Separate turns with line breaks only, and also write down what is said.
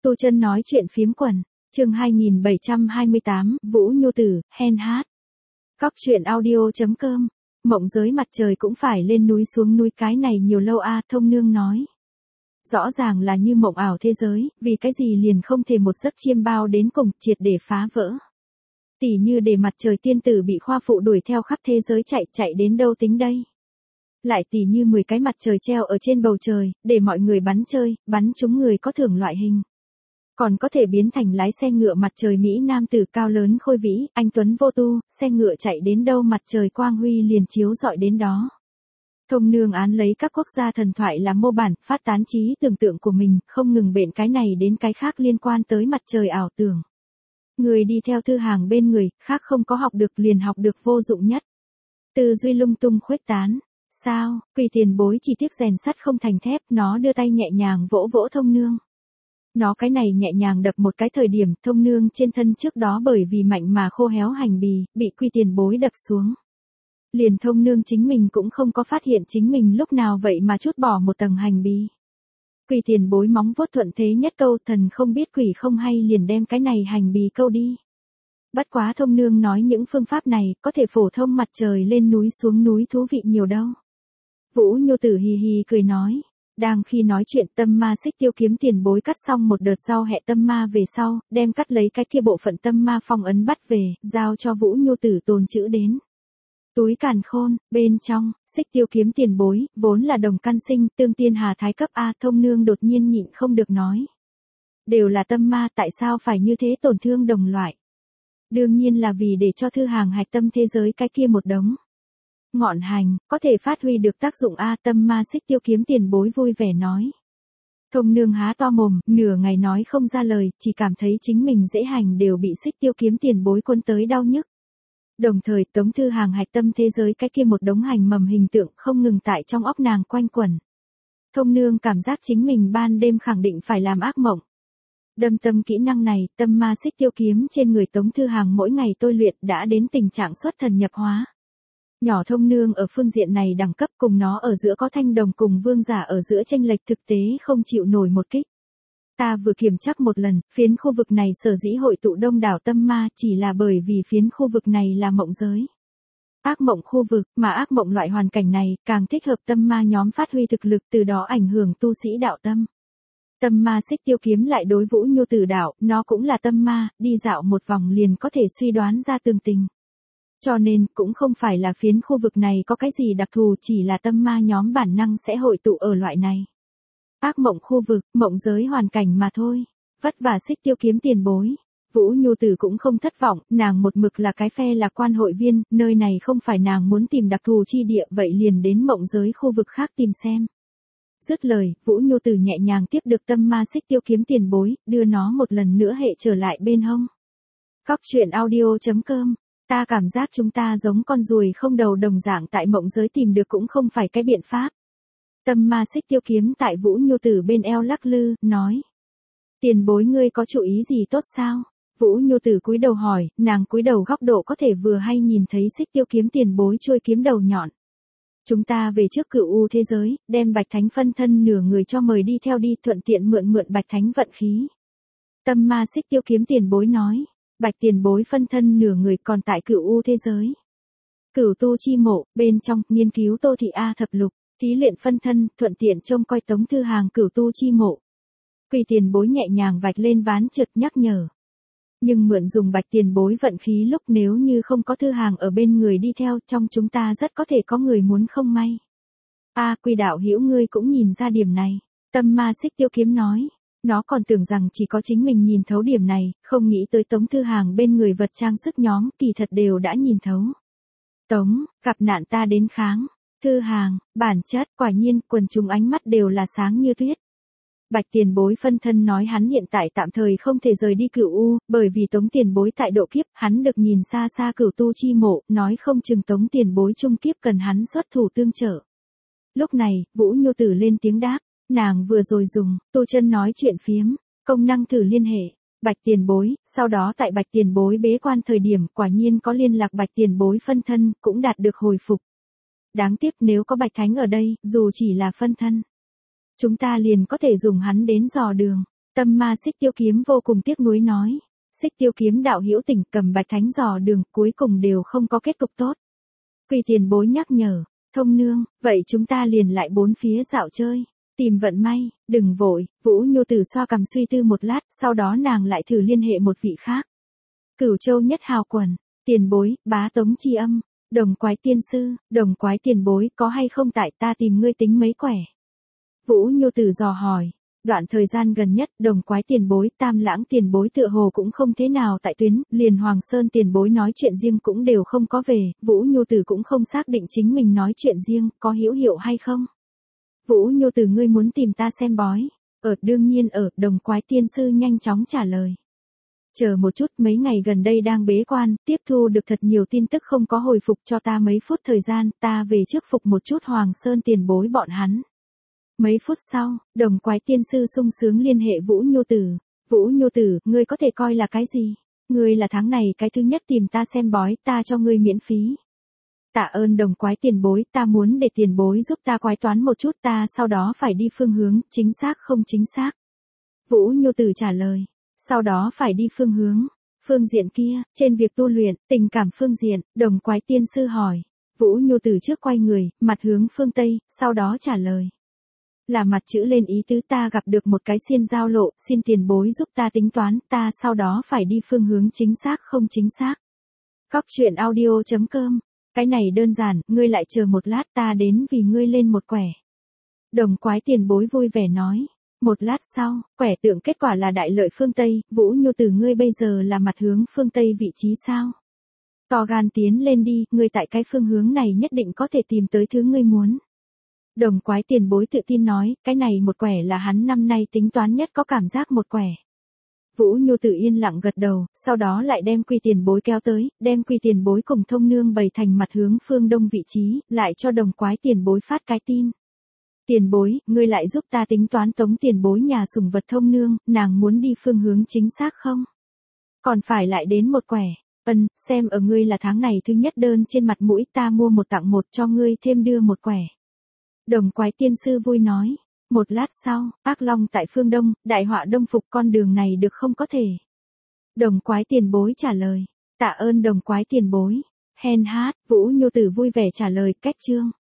Tu Chân nói chuyện phiếm quần, chương 2728, Vũ Nhu Tử, hen hát. Cóc truyện audio.com, mộng giới mặt trời cũng phải lên núi xuống núi cái này nhiều lâu a, Thông Nương nói. Rõ ràng là như mộng ảo thế giới, vì cái gì liền không thể một giấc chiêm bao đến cùng, triệt để phá vỡ. Tỉ như để mặt trời tiên tử bị khoa phụ đuổi theo khắp thế giới chạy đến đâu tính đây. Lại tỉ như 10 cái mặt trời treo ở trên bầu trời, để mọi người bắn chơi, bắn chúng người có thưởng loại hình. Còn có thể biến thành lái xe ngựa mặt trời Mỹ nam tử cao lớn khôi vĩ, anh tuấn vô tu, xe ngựa chạy đến đâu mặt trời quang huy liền chiếu rọi đến đó. Thông Nương án lấy các quốc gia thần thoại làm mô bản, phát tán trí tưởng tượng của mình, không ngừng bện cái này đến cái khác liên quan tới mặt trời ảo tưởng. Người đi theo Thư Hàng bên người, khác không có học được liền học được vô dụng nhất. Tư duy lung tung khuếch tán. Sao, Quỳ Tiền Bối chỉ tiếc rèn sắt không thành thép, nó đưa tay nhẹ nhàng vỗ vỗ Thông Nương. Nó cái này nhẹ nhàng đập một cái thời điểm, Thông Nương trên thân trước đó bởi vì mạnh mà khô héo hành bì, bị Quỳ Tiền Bối đập xuống. Liền Thông Nương chính mình cũng không có phát hiện chính mình lúc nào vậy mà chút bỏ một tầng hành bì. Quỳ Tiền Bối móng vuốt thuận thế nhất câu, thần không biết quỷ không hay liền đem cái này hành bì câu đi. Bất quá Thông Nương nói những phương pháp này có thể phổ thông mặt trời lên núi xuống núi thú vị nhiều đâu. Vũ Nhu Tử hì hì cười nói. Đang khi nói chuyện Tâm Ma Xích Tiêu Kiếm Tiền Bối cắt xong một đợt rau hẹ tâm ma về sau, đem cắt lấy cái kia bộ phận tâm ma phong ấn bắt về, giao cho Vũ Nhu Tử tồn chữ đến. Túi càn khôn, bên trong, Xích Tiêu Kiếm Tiền Bối, vốn là đồng căn sinh, tương tiên hà thái cấp A. Thông Nương đột nhiên nhịn không được nói. Đều là tâm ma, tại sao phải như thế tổn thương đồng loại? Đương nhiên là vì để cho Thư Hàng hạch tâm thế giới cái kia một đống ngọn hành, có thể phát huy được tác dụng A. Tâm Ma Xích Tiêu Kiếm Tiền Bối vui vẻ nói. Thông Nương há to mồm, nửa ngày nói không ra lời, chỉ cảm thấy chính mình dễ hành đều bị Xích Tiêu Kiếm Tiền Bối cuốn tới đau nhức. Đồng thời Tống Thư Hàng hạch tâm thế giới cái kia một đống hành mầm hình tượng không ngừng tại trong óc nàng quanh quẩn. Thông Nương cảm giác chính mình ban đêm khẳng định phải làm ác mộng. Đâm tâm kỹ năng này, Tâm Ma Xích Tiêu Kiếm trên người Tống Thư Hàng mỗi ngày tôi luyện đã đến tình trạng xuất thần nhập hóa. Nhỏ Thông Nương ở phương diện này đẳng cấp cùng nó ở giữa có thanh đồng cùng vương giả ở giữa chênh lệch thực tế không chịu nổi một kích. Ta vừa kiểm chắc một lần, phiến khu vực này sở dĩ hội tụ đông đảo tâm ma chỉ là bởi vì phiến khu vực này là mộng giới. Ác mộng khu vực, mà ác mộng loại hoàn cảnh này càng thích hợp tâm ma nhóm phát huy thực lực từ đó ảnh hưởng tu sĩ đạo tâm. Tâm Ma Xích Tiêu Kiếm lại đối Vũ Nhu Tử đạo, nó cũng là tâm ma, đi dạo một vòng liền có thể suy đoán ra tường tình. Cho nên, cũng không phải là phiến khu vực này có cái gì đặc thù, chỉ là tâm ma nhóm bản năng sẽ hội tụ ở loại này. Ác mộng khu vực, mộng giới hoàn cảnh mà thôi. Vất vả Xích Tiêu Kiếm Tiền Bối. Vũ Nhu Tử cũng không thất vọng, nàng một mực là cái phe lạc quan hội viên, nơi này không phải nàng muốn tìm đặc thù chi địa, vậy liền đến mộng giới khu vực khác tìm xem. Dứt lời, Vũ Nhu Tử nhẹ nhàng tiếp được Tâm Ma Xích Tiêu Kiếm Tiền Bối, đưa nó một lần nữa hệ trở lại bên hông. Cóc truyện audio.com. Ta cảm giác chúng ta giống con ruồi không đầu đồng dạng tại mộng giới tìm được cũng không phải cái biện pháp. Tâm Ma Xích Tiêu Kiếm tại Vũ Nhu Tử bên eo lắc lư, nói. Tiền Bối ngươi có chủ ý gì tốt sao? Vũ Nhu Tử cúi đầu hỏi, nàng cúi đầu góc độ có thể vừa hay nhìn thấy Xích Tiêu Kiếm Tiền Bối trôi kiếm đầu nhọn. Chúng ta về trước Cửu U thế giới, đem Bạch Thánh phân thân nửa người cho mời đi theo đi, thuận tiện mượn Bạch Thánh vận khí. Tâm Ma Xích Tiêu Kiếm Tiền Bối nói. Bạch Tiền Bối phân thân nửa người còn tại Cửu U thế giới. Cửu Tu Chi Mộ, bên trong, nghiên cứu Tô Thị A thập lục, thí luyện phân thân, thuận tiện trông coi Tống Thư Hàng Cửu Tu Chi Mộ. Quỳ Tiền Bối nhẹ nhàng vạch lên ván trượt nhắc nhở. Nhưng mượn dùng Bạch Tiền Bối vận khí lúc nếu như không có Thư Hàng ở bên người đi theo, trong chúng ta rất có thể có người muốn không may. Quỳ đạo hữu ngươi cũng nhìn ra điểm này. Tâm Ma Xích Tiêu Kiếm nói. Nó còn tưởng rằng chỉ có chính mình nhìn thấu điểm này, không nghĩ tới Tống Thư Hàng bên người vật trang sức nhóm, kỳ thật đều đã nhìn thấu. Tống, gặp nạn ta đến kháng. Thư Hàng, bản chất, quả nhiên, quần chúng ánh mắt đều là sáng như tuyết. Bạch Tiền Bối phân thân nói hắn hiện tại tạm thời không thể rời đi Cửu U, bởi vì Tống Tiền Bối tại độ kiếp, hắn được nhìn xa xa Cửu Tu Chi Mộ, nói không chừng Tống Tiền Bối trung kiếp cần hắn xuất thủ tương trợ. Lúc này, Vũ Nhu Tử lên tiếng đáp. Nàng vừa rồi dùng, Tu Chân nói chuyện phiếm, công năng thử liên hệ, Bạch Tiền Bối, sau đó tại Bạch Tiền Bối bế quan thời điểm quả nhiên có liên lạc Bạch Tiền Bối phân thân, cũng đạt được hồi phục. Đáng tiếc nếu có Bạch Thánh ở đây, dù chỉ là phân thân, chúng ta liền có thể dùng hắn đến dò đường. Tâm ma Xích Tiêu Kiếm vô cùng tiếc nuối nói. Xích Tiêu Kiếm đạo hữu tỉnh cầm Bạch Thánh dò đường cuối cùng đều không có kết cục tốt. Quy tiền bối nhắc nhở, Thông nương, vậy chúng ta liền lại bốn phía dạo chơi. Tìm vận may, đừng vội, Vũ Nhu Tử xoa cằm suy tư một lát, sau đó nàng lại thử liên hệ một vị khác. Cửu Châu Nhất Hào Quần, tiền bối, bá tống chi âm, Đồng Quái tiên sư, Đồng Quái tiền bối có hay không tại ta tìm ngươi tính mấy quẻ. Vũ Nhu Tử dò hỏi, đoạn thời gian gần nhất Đồng Quái tiền bối Tam Lãng tiền bối tựa hồ cũng không thế nào tại tuyến, liền Hoàng Sơn tiền bối nói chuyện riêng cũng đều không có về, Vũ Nhu Tử cũng không xác định chính mình nói chuyện riêng có hữu hiệu hay không. Vũ Nhu Tử ngươi muốn tìm ta xem bói, đương nhiên Đồng Quái tiên sư nhanh chóng trả lời. Chờ một chút, mấy ngày gần đây đang bế quan, tiếp thu được thật nhiều tin tức không có hồi phục cho ta mấy phút thời gian, ta về trước phục một chút Hoàng Sơn tiền bối bọn hắn. Mấy phút sau, Đồng Quái tiên sư sung sướng liên hệ Vũ Nhu Tử. Vũ Nhu Tử, ngươi có thể coi là cái gì? Ngươi là tháng này cái thứ nhất tìm ta xem bói, ta cho ngươi miễn phí. Tạ ơn Đồng Quái tiền bối, ta muốn để tiền bối giúp ta quái toán một chút, ta sau đó phải đi phương hướng, chính xác không chính xác. Vũ Nhu Tử trả lời, sau đó phải đi phương hướng. Phương diện kia, trên việc tu luyện, tình cảm phương diện, Đồng Quái tiên sư hỏi. Vũ Nhu Tử trước quay người, mặt hướng phương Tây, sau đó trả lời. Là mặt chữ lên ý tứ ta gặp được một cái xiên giao lộ, xin tiền bối giúp ta tính toán, ta sau đó phải đi phương hướng chính xác không chính xác. Cóc truyện audio.com, cái này đơn giản, ngươi lại chờ một lát ta đến vì ngươi lên một quẻ. Đồng Quái tiền bối vui vẻ nói. Một lát sau, quẻ tượng kết quả là đại lợi phương Tây, Vũ Nhu Tử ngươi bây giờ là mặt hướng phương Tây vị trí sao? To gan tiến lên đi, ngươi tại cái phương hướng này nhất định có thể tìm tới thứ ngươi muốn. Đồng Quái tiền bối tự tin nói, cái này một quẻ là hắn năm nay tính toán nhất có cảm giác một quẻ. Vũ Nhu Tử yên lặng gật đầu, sau đó lại đem Quy tiền bối kéo tới, đem Quy tiền bối cùng Thông nương bày thành mặt hướng phương đông vị trí, lại cho Đồng Quái tiền bối phát cái tin. Tiền bối, ngươi lại giúp ta tính toán Tống tiền bối nhà sủng vật Thông nương, nàng muốn đi phương hướng chính xác không? Còn phải lại đến một quẻ. Xem ở ngươi là tháng này thứ nhất đơn trên mặt mũi ta mua một tặng một cho ngươi thêm đưa một quẻ. Đồng Quái tiên sư vui nói. Một lát sau, Ác Long tại phương Đông, đại họa đông phục con đường này được không có thể. Đồng Quái tiền bối trả lời. Tạ ơn Đồng Quái tiền bối. Hen hát, Vũ Nhu Tử vui vẻ trả lời, cách chương.